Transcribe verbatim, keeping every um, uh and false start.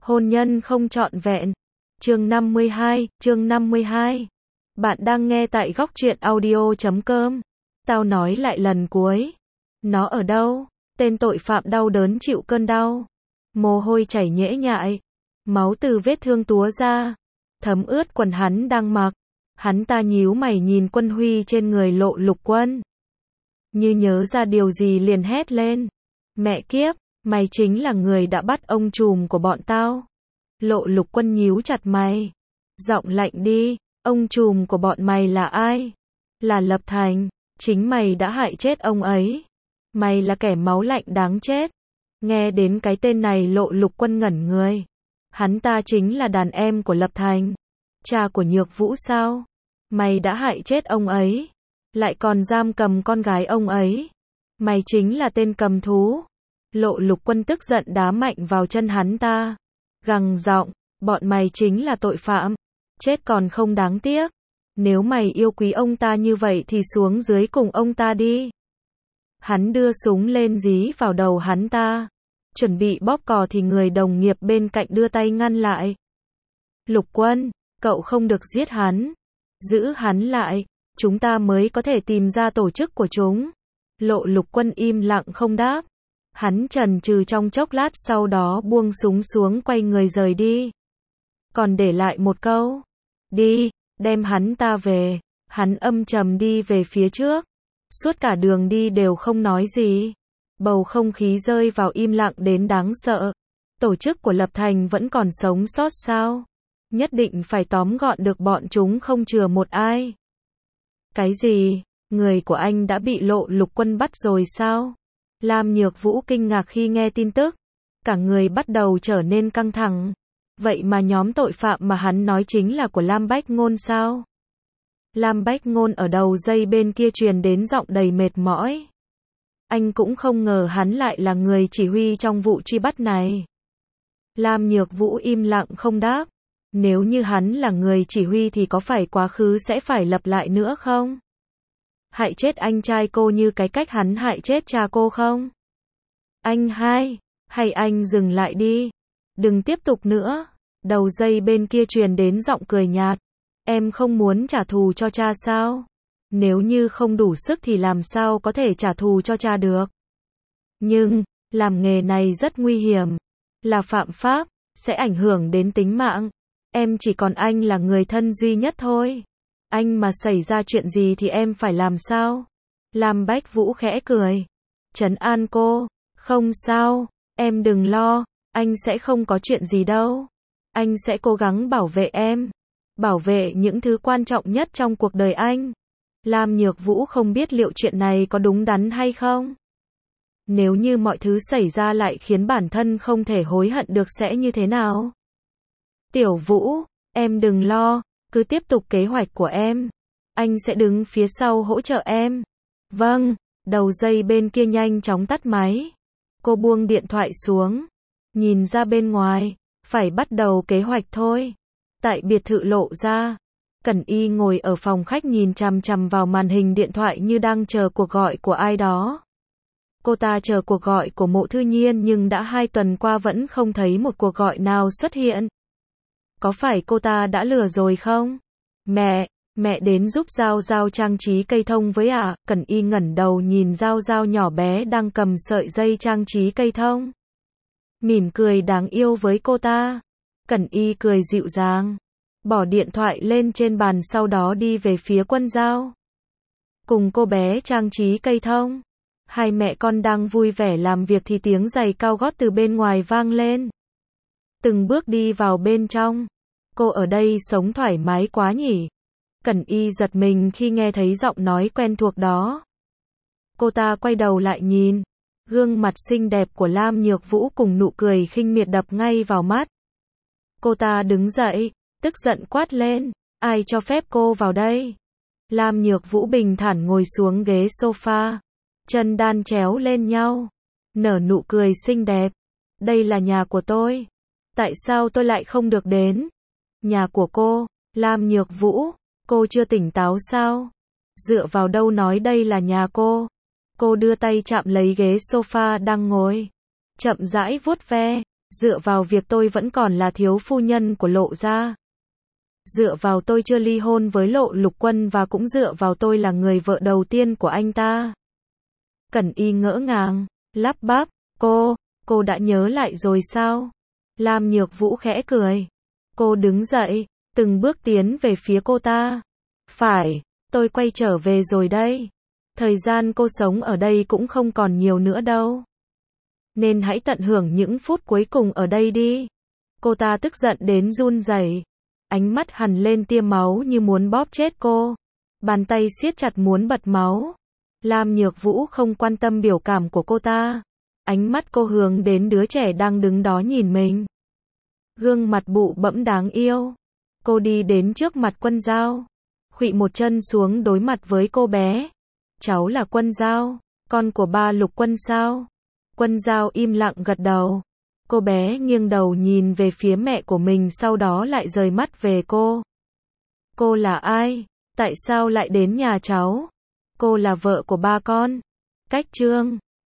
Hôn nhân không trọn vẹn. Chương năm mươi hai, chương năm mươi hai. Bạn đang nghe tại góc truyện audio chấm com. Tao nói lại lần cuối. Nó ở đâu? Tên tội phạm đau đớn chịu cơn đau. Mồ hôi chảy nhễ nhại. Máu từ vết thương túa ra. Thấm ướt quần hắn đang mặc. Hắn ta nhíu mày nhìn Quân Huy trên người Lộ Lục Quân. Như nhớ ra điều gì liền hét lên. Mẹ kiếp, mày chính là người đã bắt ông trùm của bọn tao. Lộ Lục Quân nhíu chặt mày. Giọng lạnh đi, ông trùm của bọn mày là ai? Là Lập Thành, chính mày đã hại chết ông ấy. Mày là kẻ máu lạnh đáng chết. Nghe đến cái tên này Lộ Lục Quân ngẩn người. Hắn ta chính là đàn em của Lập Thành. Cha của Nhược Vũ sao? Mày đã hại chết ông ấy. Lại còn giam cầm con gái ông ấy. Mày chính là tên cầm thú. Lộ Lục Quân tức giận đá mạnh vào chân hắn ta. Gằn giọng, bọn mày chính là tội phạm. Chết còn không đáng tiếc. Nếu mày yêu quý ông ta như vậy thì xuống dưới cùng ông ta đi. Hắn đưa súng lên dí vào đầu hắn ta. Chuẩn bị bóp cò thì người đồng nghiệp bên cạnh đưa tay ngăn lại. Lục Quân, cậu không được giết hắn. Giữ hắn lại, chúng ta mới có thể tìm ra tổ chức của chúng. Lộ Lục Quân im lặng không đáp. Hắn chần chừ trong chốc lát sau đó buông súng xuống quay người rời đi. Còn để lại một câu. Đi, đem hắn ta về. Hắn âm trầm đi về phía trước. Suốt cả đường đi đều không nói gì. Bầu không khí rơi vào im lặng đến đáng sợ. Tổ chức của Lập Thành vẫn còn sống sót sao? Nhất định phải tóm gọn được bọn chúng không chừa một ai. Cái gì? Người của anh đã bị Lộ Lục Quân bắt rồi sao? Lam Nhược Vũ kinh ngạc khi nghe tin tức. Cả người bắt đầu trở nên căng thẳng. Vậy mà nhóm tội phạm mà hắn nói chính là của Lam Bách Ngôn sao? Lam Bách Ngôn ở đầu dây bên kia truyền đến giọng đầy mệt mỏi. Anh cũng không ngờ hắn lại là người chỉ huy trong vụ truy bắt này. Lam Nhược Vũ im lặng không đáp. Nếu như hắn là người chỉ huy thì có phải quá khứ sẽ phải lặp lại nữa không? Hại chết anh trai cô như cái cách hắn hại chết cha cô không? Anh hai, hay anh dừng lại đi. Đừng tiếp tục nữa. Đầu dây bên kia truyền đến giọng cười nhạt. Em không muốn trả thù cho cha sao? Nếu như không đủ sức thì làm sao có thể trả thù cho cha được? Nhưng, làm nghề này rất nguy hiểm. Là phạm pháp, sẽ ảnh hưởng đến tính mạng. Em chỉ còn anh là người thân duy nhất thôi. Anh mà xảy ra chuyện gì thì em phải làm sao? Lam Bách Vũ khẽ cười. Trấn an cô. Không sao, em đừng lo. Anh sẽ không có chuyện gì đâu. Anh sẽ cố gắng bảo vệ em. Bảo vệ những thứ quan trọng nhất trong cuộc đời anh. Lam Nhược Vũ không biết liệu chuyện này có đúng đắn hay không. Nếu như mọi thứ xảy ra lại khiến bản thân không thể hối hận được sẽ như thế nào? Tiểu Vũ, em đừng lo, cứ tiếp tục kế hoạch của em. Anh sẽ đứng phía sau hỗ trợ em. Vâng, đầu dây bên kia nhanh chóng tắt máy. Cô buông điện thoại xuống. Nhìn ra bên ngoài, phải bắt đầu kế hoạch thôi. Tại biệt thự Lộ ra. Cẩn Y ngồi ở phòng khách nhìn chằm chằm vào màn hình điện thoại như đang chờ cuộc gọi của ai đó. Cô ta chờ cuộc gọi của Mộ Thư Nhiên nhưng đã hai tuần qua vẫn không thấy một cuộc gọi nào xuất hiện. Có phải cô ta đã lừa rồi không? Mẹ, mẹ đến giúp Giao Giao trang trí cây thông với ạ. À? Cẩn Y ngẩng đầu nhìn Giao Giao nhỏ bé đang cầm sợi dây trang trí cây thông. Mỉm cười đáng yêu với cô ta. Cẩn Y cười dịu dàng. Bỏ điện thoại lên trên bàn sau đó đi về phía Quân Giao. Cùng cô bé trang trí cây thông. Hai mẹ con đang vui vẻ làm việc thì tiếng giày cao gót từ bên ngoài vang lên. Từng bước đi vào bên trong. Cô ở đây sống thoải mái quá nhỉ? Cẩn Y giật mình khi nghe thấy giọng nói quen thuộc đó. Cô ta quay đầu lại nhìn. Gương mặt xinh đẹp của Lam Nhược Vũ cùng nụ cười khinh miệt đập ngay vào mắt. Cô ta đứng dậy, tức giận quát lên. Ai cho phép cô vào đây? Lam Nhược Vũ bình thản ngồi xuống ghế sofa. Chân đan chéo lên nhau. Nở nụ cười xinh đẹp. Đây là nhà của tôi. Tại sao tôi lại không được đến? Nhà của cô, Lam Nhược Vũ, cô chưa tỉnh táo sao? Dựa vào đâu nói đây là nhà cô? Cô đưa tay chạm lấy ghế sofa đang ngồi. Chậm rãi vuốt ve, Dựa vào việc tôi vẫn còn là thiếu phu nhân của Lộ gia. Dựa vào tôi chưa ly hôn với Lộ Lục Quân và cũng dựa vào tôi là người vợ đầu tiên của anh ta. Cẩn Y ngỡ ngàng, lắp bắp, cô, cô đã nhớ lại rồi sao? Lam Nhược Vũ khẽ cười. Cô đứng dậy, từng bước tiến về phía cô ta. Phải, tôi quay trở về rồi đây. Thời gian cô sống ở đây cũng không còn nhiều nữa đâu. Nên hãy tận hưởng những phút cuối cùng ở đây đi. Cô ta tức giận đến run rẩy, ánh mắt hằn lên tia máu như muốn bóp chết cô. Bàn tay siết chặt muốn bật máu. Lam Nhược Vũ không quan tâm biểu cảm của cô ta. Ánh mắt cô hướng đến đứa trẻ đang đứng đó nhìn mình. Gương mặt bụ bẫm đáng yêu. Cô đi đến trước mặt Quân Dao, khuỵu một chân xuống đối mặt với cô bé. Cháu là Quân Dao, con của ba Lục Quân sao? Quân Dao im lặng gật đầu. Cô bé nghiêng đầu nhìn về phía mẹ của mình, sau đó lại rời mắt về cô. Cô là ai? Tại sao lại đến nhà cháu? Cô là vợ của ba con. Cách chương